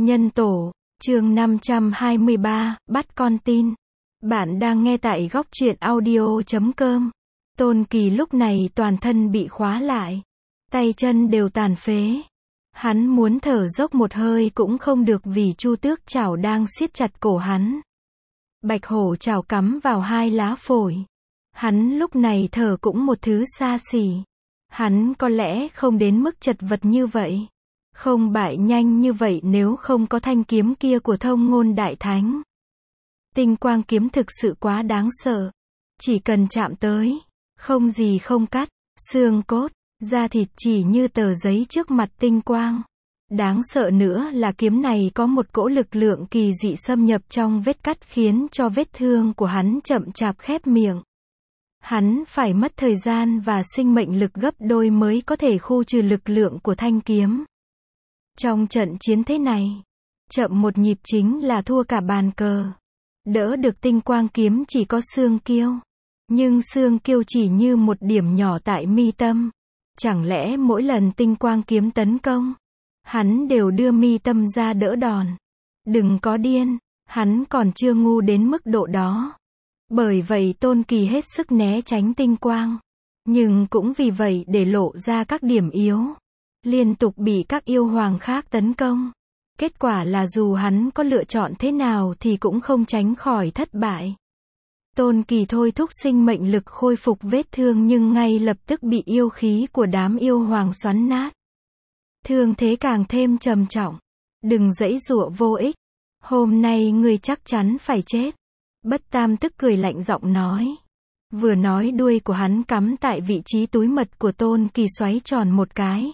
Nhân tổ, chương 523, bắt con tin. Bạn đang nghe tại góc truyện audio.com. Tôn Kỳ lúc này toàn thân bị khóa lại. Tay chân đều tàn phế. Hắn muốn thở dốc một hơi cũng không được vì chu tước chảo đang siết chặt cổ hắn. Bạch hổ chảo cắm vào hai lá phổi. Hắn lúc này thở cũng một thứ xa xỉ. Hắn có lẽ không đến mức chật vật như vậy. Không bại nhanh như vậy nếu không có thanh kiếm kia của Thông Ngôn Đại Thánh. Tinh quang kiếm thực sự quá đáng sợ. Chỉ cần chạm tới, không gì không cắt, xương cốt, da thịt chỉ như tờ giấy trước mặt tinh quang. Đáng sợ nữa là kiếm này có một cỗ lực lượng kỳ dị xâm nhập trong vết cắt khiến cho vết thương của hắn chậm chạp khép miệng. Hắn phải mất thời gian và sinh mệnh lực gấp đôi mới có thể khu trừ lực lượng của thanh kiếm. Trong trận chiến thế này, chậm một nhịp chính là thua cả bàn cờ. Đỡ được tinh quang kiếm chỉ có xương kiêu. Nhưng xương kiêu chỉ như một điểm nhỏ tại mi tâm. Chẳng lẽ mỗi lần tinh quang kiếm tấn công, hắn đều đưa mi tâm ra đỡ đòn? Đừng có điên, hắn còn chưa ngu đến mức độ đó. Bởi vậy Tôn Kỳ hết sức né tránh tinh quang. Nhưng cũng vì vậy để lộ ra các điểm yếu. Liên tục bị các yêu hoàng khác tấn công. Kết quả là dù hắn có lựa chọn thế nào thì cũng không tránh khỏi thất bại. Tôn Kỳ thôi thúc sinh mệnh lực khôi phục vết thương nhưng ngay lập tức bị yêu khí của đám yêu hoàng xoắn nát. Thương thế càng thêm trầm trọng. Đừng giãy giụa vô ích. Hôm nay ngươi chắc chắn phải chết. Bất Tam Tức cười lạnh giọng nói. Vừa nói đuôi của hắn cắm tại vị trí túi mật của Tôn Kỳ xoáy tròn một cái.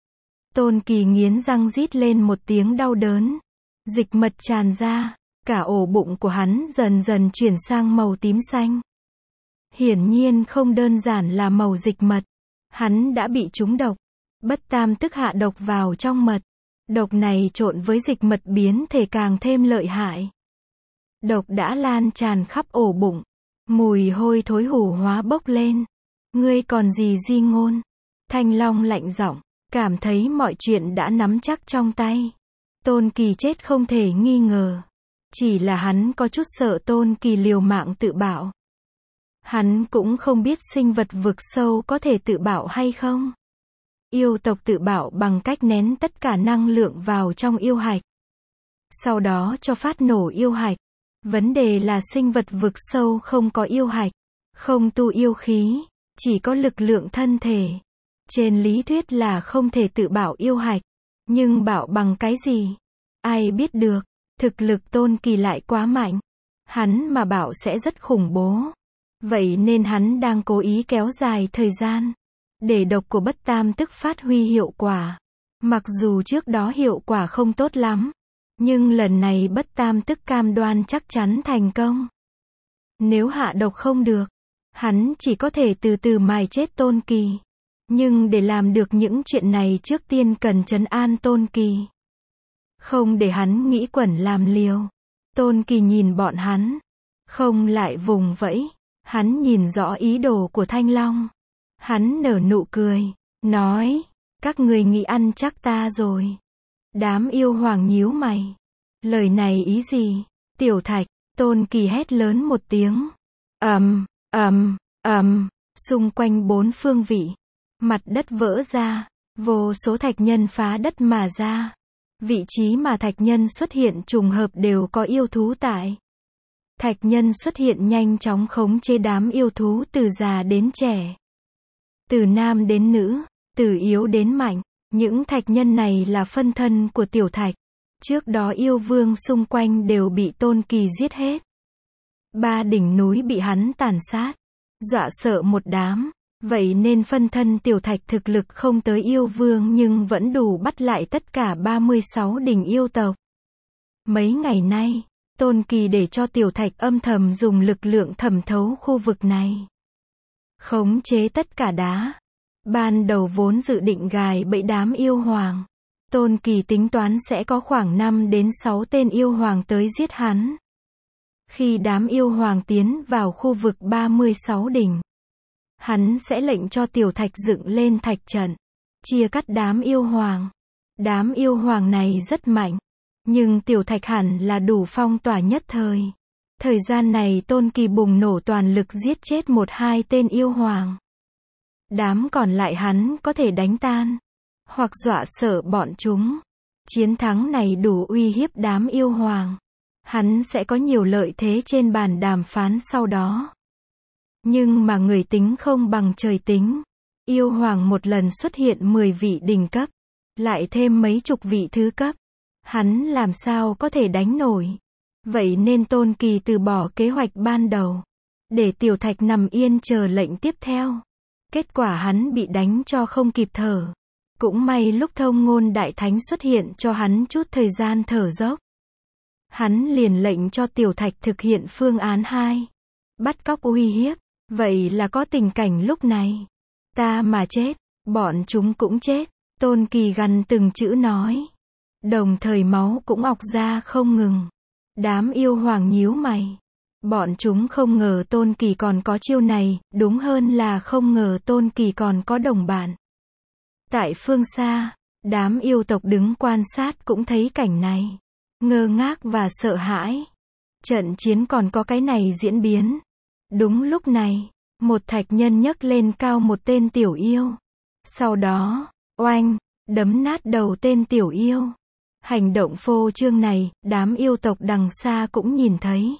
Tôn Kỳ nghiến răng rít lên một tiếng đau đớn. Dịch mật tràn ra. Cả ổ bụng của hắn dần dần chuyển sang màu tím xanh. Hiển nhiên không đơn giản là màu dịch mật. Hắn đã bị trúng độc. Bất Tam Tức hạ độc vào trong mật. Độc này trộn với dịch mật biến thể càng thêm lợi hại. Độc đã lan tràn khắp ổ bụng. Mùi hôi thối hủ hóa bốc lên. Ngươi còn gì di ngôn? Thanh Long lạnh giọng, cảm thấy mọi chuyện đã nắm chắc trong tay. Tôn Kỳ chết không thể nghi ngờ. Chỉ là hắn có chút sợ Tôn Kỳ liều mạng tự bạo. Hắn cũng không biết sinh vật vực sâu có thể tự bạo hay không. Yêu tộc tự bạo bằng cách nén tất cả năng lượng vào trong yêu hạch. Sau đó cho phát nổ yêu hạch. Vấn đề là sinh vật vực sâu không có yêu hạch, không tu yêu khí, chỉ có lực lượng thân thể. Trên lý thuyết là không thể tự bạo yêu hạch. Nhưng bạo bằng cái gì? Ai biết được, thực lực Tôn Kỳ lại quá mạnh. Hắn mà bạo sẽ rất khủng bố. Vậy nên hắn đang cố ý kéo dài thời gian, để độc của Bất Tam Tức phát huy hiệu quả. Mặc dù trước đó hiệu quả không tốt lắm. Nhưng lần này Bất Tam Tức cam đoan chắc chắn thành công. Nếu hạ độc không được, hắn chỉ có thể từ từ mài chết Tôn Kỳ. Nhưng để làm được những chuyện này trước tiên cần trấn an Tôn Kỳ. Không để hắn nghĩ quẩn làm liều. Tôn Kỳ nhìn bọn hắn. Không lại vùng vẫy. Hắn nhìn rõ ý đồ của Thanh Long. Hắn nở nụ cười. Nói. Các người nghĩ ăn chắc ta rồi. Đám yêu hoàng nhíu mày. Lời này ý gì? Tiểu Thạch, Tôn Kỳ hét lớn một tiếng. Xung quanh bốn phương vị. Mặt đất vỡ ra. Vô số thạch nhân phá đất mà ra. Vị trí mà thạch nhân xuất hiện trùng hợp đều có yêu thú tại. Thạch nhân xuất hiện nhanh chóng khống chế đám yêu thú từ già đến trẻ. Từ nam đến nữ, từ yếu đến mạnh. Những thạch nhân này là phân thân của Tiểu Thạch. Trước đó yêu vương xung quanh đều bị Tôn Kỳ giết hết. 3 đỉnh núi bị hắn tàn sát. Dọa sợ một đám. Vậy nên phân thân Tiểu Thạch thực lực không tới yêu vương nhưng vẫn đủ bắt lại tất cả 36 đỉnh yêu tộc. Mấy ngày nay, Tôn Kỳ để cho Tiểu Thạch âm thầm dùng lực lượng thẩm thấu khu vực này. Khống chế tất cả đá. Ban đầu vốn dự định gài bẫy đám yêu hoàng. Tôn Kỳ tính toán sẽ có khoảng 5 đến 6 tên yêu hoàng tới giết hắn. Khi đám yêu hoàng tiến vào khu vực 36 đỉnh, hắn sẽ lệnh cho Tiểu Thạch dựng lên thạch trận, chia cắt đám yêu hoàng. Đám yêu hoàng này rất mạnh. Nhưng tiểu thạch hẳn là đủ phong tỏa nhất thời. Thời gian này Tôn Kỳ bùng nổ toàn lực giết chết 1-2 tên yêu hoàng. Đám còn lại hắn có thể đánh tan, hoặc dọa sợ bọn chúng. Chiến thắng này đủ uy hiếp đám yêu hoàng. Hắn sẽ có nhiều lợi thế trên bàn đàm phán sau đó. Nhưng mà người tính không bằng trời tính. Yêu hoàng một lần xuất hiện 10 vị đỉnh cấp, lại thêm mấy chục vị thứ cấp. Hắn làm sao có thể đánh nổi. Vậy nên Tôn Kỳ từ bỏ kế hoạch ban đầu, để tiểu thạch nằm yên chờ lệnh tiếp theo. Kết quả hắn bị đánh cho không kịp thở. Cũng may lúc Thông Ngôn Đại Thánh xuất hiện cho hắn chút thời gian thở dốc. Hắn liền lệnh cho tiểu thạch thực hiện phương án 2. Bắt cóc uy hiếp. Vậy là có tình cảnh lúc này. Ta mà chết, bọn chúng cũng chết. Tôn Kỳ gằn từng chữ nói. Đồng thời máu cũng ọc ra không ngừng. Đám yêu hoàng nhíu mày. Bọn chúng không ngờ Tôn Kỳ còn có chiêu này, đúng hơn là không ngờ Tôn Kỳ còn có đồng bạn. Tại phương xa, đám yêu tộc đứng quan sát cũng thấy cảnh này. Ngơ ngác và sợ hãi. Trận chiến còn có cái này diễn biến. Đúng lúc này, một thạch nhân nhấc lên cao một tên tiểu yêu. Sau đó, oanh, đấm nát đầu tên tiểu yêu. Hành động phô trương này, đám yêu tộc đằng xa cũng nhìn thấy.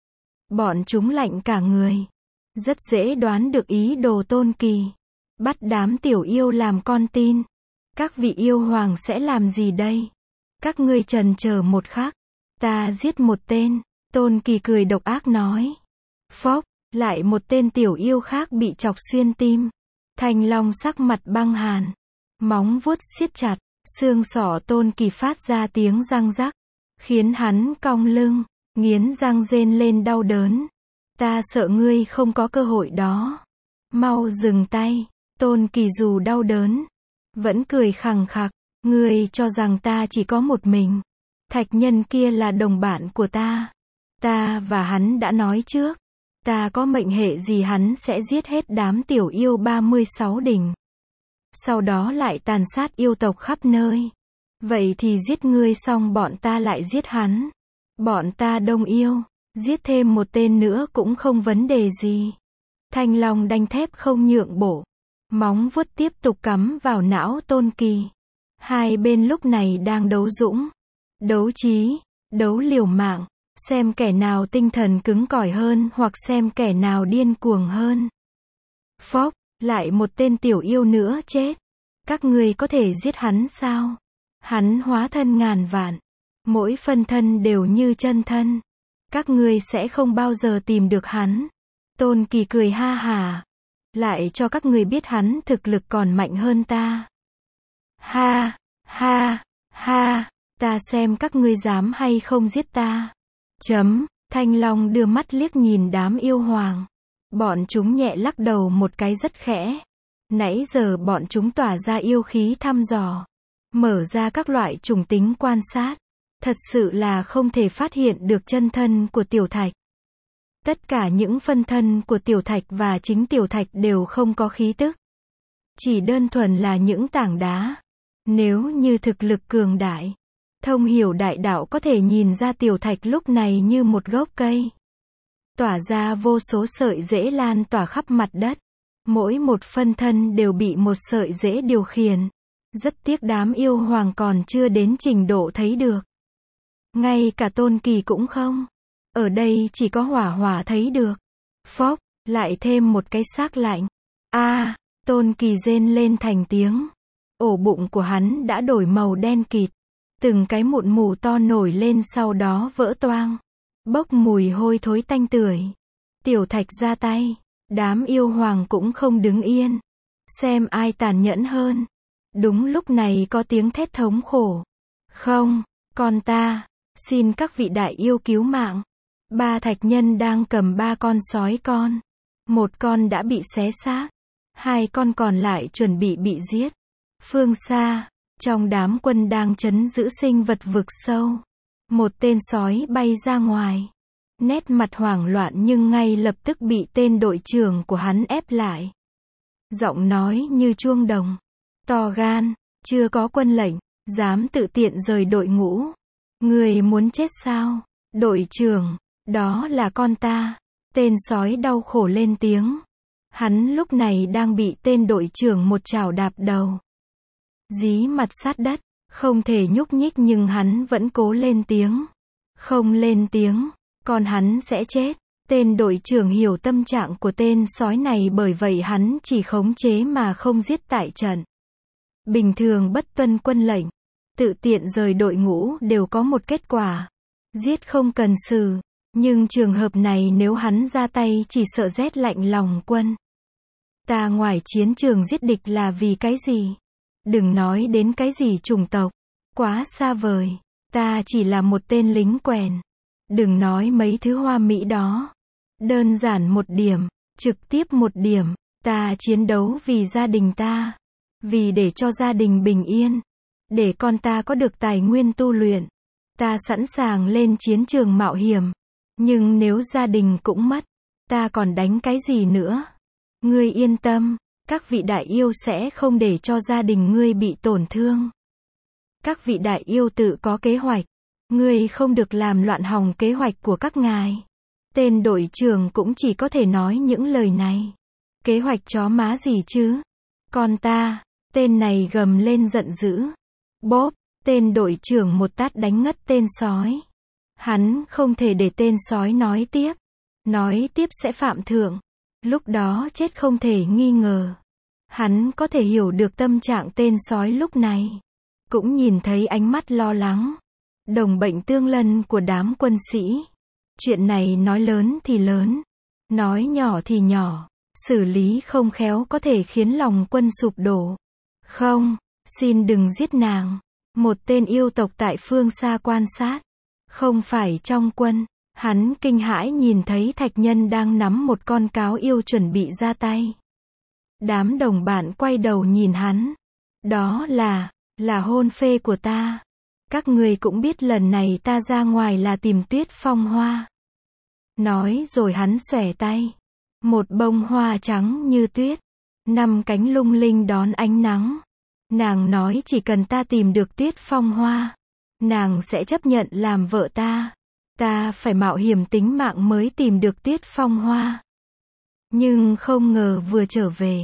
Bọn chúng lạnh cả người. Rất dễ đoán được ý đồ Tôn Kỳ. Bắt đám tiểu yêu làm con tin. Các vị yêu hoàng sẽ làm gì đây? Các ngươi trần chờ một khắc. Ta giết một tên. Tôn Kỳ cười độc ác nói. Phốc, lại một tên tiểu yêu khác bị chọc xuyên tim. Thanh Long sắc mặt băng hàn. Móng vuốt siết chặt. Xương sọ Tôn Kỳ phát ra tiếng răng rắc. Khiến hắn cong lưng. Nghiến răng rên lên đau đớn. Ta sợ ngươi không có cơ hội đó. Mau dừng tay. Tôn Kỳ dù đau đớn, vẫn cười khằng khặc. Ngươi cho rằng ta chỉ có một mình. Thạch nhân kia là đồng bạn của ta. Ta và hắn đã nói trước. Ta có mệnh hệ gì hắn sẽ giết hết đám tiểu yêu 36 đỉnh. Sau đó lại tàn sát yêu tộc khắp nơi. Vậy thì giết ngươi xong bọn ta lại giết hắn. Bọn ta đông yêu. Giết thêm một tên nữa cũng không vấn đề gì. Thanh Long đanh thép không nhượng bộ. Móng vuốt tiếp tục cắm vào não Tôn Kỳ. Hai bên lúc này đang đấu dũng, đấu trí, đấu liều mạng. Xem kẻ nào tinh thần cứng cỏi hơn hoặc xem kẻ nào điên cuồng hơn. Phốc, lại một tên tiểu yêu nữa chết. Các ngươi có thể giết hắn sao? Hắn hóa thân ngàn vạn. Mỗi phân thân đều như chân thân. Các ngươi sẽ không bao giờ tìm được hắn. Tôn Kỳ cười ha hả. Lại cho các ngươi biết hắn thực lực còn mạnh hơn ta. Ha, ha, ha, ta xem các ngươi dám hay không giết ta. Thanh Long đưa mắt liếc nhìn đám yêu hoàng. Bọn chúng nhẹ lắc đầu một cái rất khẽ. Nãy giờ bọn chúng tỏa ra yêu khí thăm dò. Mở ra các loại trùng tính quan sát. Thật sự là không thể phát hiện được chân thân của tiểu thạch. Tất cả những phân thân của tiểu thạch và chính tiểu thạch đều không có khí tức. Chỉ đơn thuần là những tảng đá. Nếu như thực lực cường đại, thông hiểu đại đạo có thể nhìn ra tiểu thạch lúc này như một gốc cây. Tỏa ra vô số sợi rễ lan tỏa khắp mặt đất. Mỗi một phân thân đều bị một sợi rễ điều khiển. Rất tiếc đám yêu hoàng còn chưa đến trình độ thấy được. Ngay cả Tôn Kỳ cũng không. Ở đây chỉ có hỏa hỏa thấy được. Phốc, lại thêm một cái xác lạnh. Tôn Kỳ rên lên thành tiếng. Ổ bụng của hắn đã đổi màu đen kịt. Từng cái mụn mù to nổi lên sau đó vỡ toang. Bốc mùi hôi thối tanh tưởi. Tiểu thạch ra tay. Đám yêu hoàng cũng không đứng yên. Xem ai tàn nhẫn hơn. Đúng lúc này có tiếng thét thống khổ. Không, con ta. Xin các vị đại yêu cứu mạng. 3 thạch nhân đang cầm 3 con sói con. Một con đã bị xé xác. 2 con còn lại chuẩn bị giết. Phương xa, trong đám quân đang trấn giữ sinh vật vực sâu. Một tên sói bay ra ngoài. Nét mặt hoảng loạn nhưng ngay lập tức bị tên đội trưởng của hắn ép lại. Giọng nói như chuông đồng. To gan, chưa có quân lệnh, dám tự tiện rời đội ngũ. Ngươi muốn chết sao? Đội trưởng, đó là con ta. Tên sói đau khổ lên tiếng. Hắn lúc này đang bị tên đội trưởng một chảo đạp đầu. Dí mặt sát đất, không thể nhúc nhích nhưng hắn vẫn cố lên tiếng. Không lên tiếng, còn hắn sẽ chết. Tên đội trưởng hiểu tâm trạng của tên sói này bởi vậy hắn chỉ khống chế mà không giết tại trận. Bình thường bất tuân quân lệnh, tự tiện rời đội ngũ đều có một kết quả. Giết không cần xử. Nhưng trường hợp này nếu hắn ra tay chỉ sợ rét lạnh lòng quân. Ta ngoài chiến trường giết địch là vì cái gì? Đừng nói đến cái gì chủng tộc. Quá xa vời. Ta chỉ là một tên lính quèn. Đừng nói mấy thứ hoa mỹ đó. Đơn giản một điểm, trực tiếp một điểm. Ta chiến đấu vì gia đình ta. Vì để cho gia đình bình yên. Để con ta có được tài nguyên tu luyện. Ta sẵn sàng lên chiến trường mạo hiểm. Nhưng nếu gia đình cũng mất, ta còn đánh cái gì nữa? Ngươi yên tâm, các vị đại yêu sẽ không để cho gia đình ngươi bị tổn thương. Các vị đại yêu tự có kế hoạch. Ngươi không được làm loạn hỏng kế hoạch của các ngài. Tên đội trưởng cũng chỉ có thể nói những lời này. Kế hoạch chó má gì chứ? Con ta, tên này gầm lên giận dữ. Bóp, tên đội trưởng một tát đánh ngất tên sói. Hắn không thể để tên sói nói tiếp. Nói tiếp sẽ phạm thượng. Lúc đó chết không thể nghi ngờ. Hắn có thể hiểu được tâm trạng tên sói lúc này. Cũng nhìn thấy ánh mắt lo lắng. Đồng bệnh tương lân của đám quân sĩ. Chuyện này nói lớn thì lớn. Nói nhỏ thì nhỏ. Xử lý không khéo có thể khiến lòng quân sụp đổ. Không, xin đừng giết nàng. Một tên yêu tộc tại phương xa quan sát. Không phải trong quân. Hắn kinh hãi nhìn thấy Thạch Nhân đang nắm một con cáo yêu chuẩn bị ra tay. Đám đồng bạn quay đầu nhìn hắn. Đó là hôn phê của ta. Các người cũng biết lần này ta ra ngoài là tìm Tuyết Phong Hoa. Nói rồi hắn xòe tay. Một bông hoa trắng như tuyết. 5 cánh lung linh đón ánh nắng. Nàng nói chỉ cần ta tìm được Tuyết Phong Hoa. Nàng sẽ chấp nhận làm vợ ta. Ta phải mạo hiểm tính mạng mới tìm được Tuyết Phong Hoa. Nhưng không ngờ vừa trở về.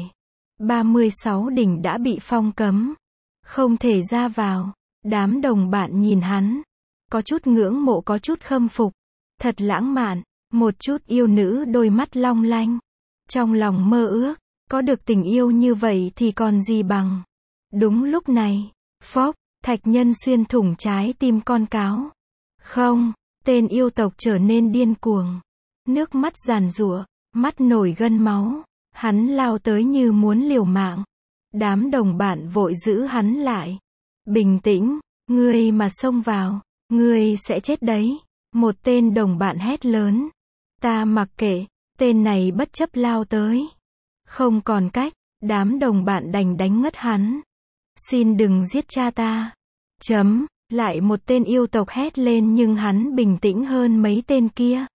36 đỉnh đã bị phong cấm. Không thể ra vào. Đám đồng bạn nhìn hắn. Có chút ngưỡng mộ có chút khâm phục. Thật lãng mạn. Một chút yêu nữ đôi mắt long lanh. Trong lòng mơ ước. Có được tình yêu như vậy thì còn gì bằng. Đúng lúc này. Phốc. Thạch Nhân xuyên thủng trái tim con cáo. Không. Tên yêu tộc trở nên điên cuồng. Nước mắt giàn giụa. Mắt nổi gân máu. Hắn lao tới như muốn liều mạng. Đám đồng bạn vội giữ hắn lại. Bình tĩnh. Ngươi mà xông vào. Ngươi sẽ chết đấy. Một tên đồng bạn hét lớn. Ta mặc kệ. Tên này bất chấp lao tới. Không còn cách. Đám đồng bạn đành đánh ngất hắn. Xin đừng giết cha ta. Chấm. Lại một tên yêu tộc hét lên nhưng hắn bình tĩnh hơn mấy tên kia.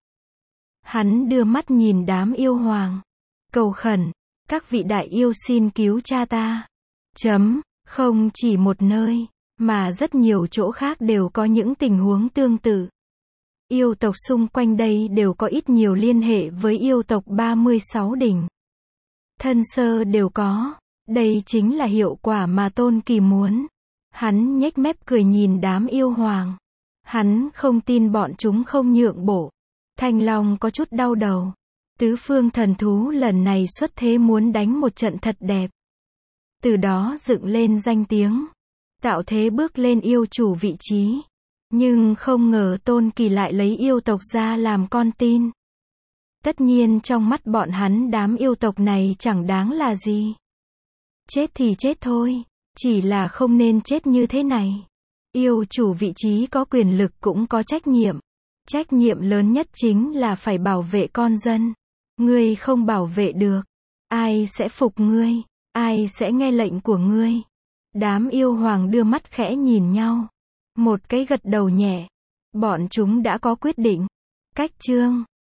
Hắn đưa mắt nhìn đám yêu hoàng. Cầu khẩn. Các vị đại yêu xin cứu cha ta. Chấm. Không chỉ một nơi, mà rất nhiều chỗ khác đều có những tình huống tương tự. Yêu tộc xung quanh đây đều có ít nhiều liên hệ với yêu tộc 36 đỉnh. Thân sơ đều có. Đây chính là hiệu quả mà Tôn Kỳ muốn. Hắn nhếch mép cười nhìn đám yêu hoàng. Hắn không tin bọn chúng không nhượng bộ. Thanh Long có chút đau đầu. Tứ phương thần thú lần này xuất thế muốn đánh một trận thật đẹp. Từ đó dựng lên danh tiếng. Tạo thế bước lên yêu chủ vị trí. Nhưng không ngờ Tôn Kỳ lại lấy yêu tộc ra làm con tin. Tất nhiên trong mắt bọn hắn đám yêu tộc này chẳng đáng là gì. Chết thì chết thôi. Chỉ là không nên chết như thế này. Yêu chủ vị trí có quyền lực cũng có trách nhiệm. Trách nhiệm lớn nhất chính là phải bảo vệ con dân. Ngươi không bảo vệ được. Ai sẽ phục ngươi? Ai sẽ nghe lệnh của ngươi? Đám yêu hoàng đưa mắt khẽ nhìn nhau. Một cái gật đầu nhẹ. Bọn chúng đã có quyết định. Cách chương